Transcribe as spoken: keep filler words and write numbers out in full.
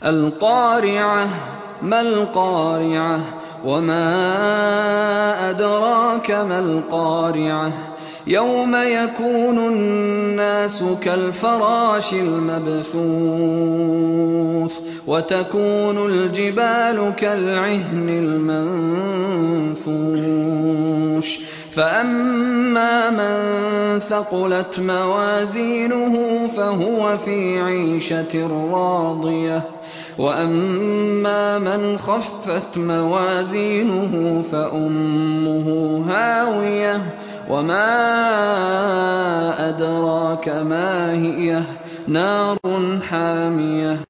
القارعة ما القارعة وما أدراك ما القارعة يوم يكون الناس كالفراش المبثوث وتكون الجبال كالعهن المنفوش فأما من ثقلت موازينه فهو في عيشة راضية وأما من خفت موازينه فأمه هاوية وما أدراك ما هي نار حامية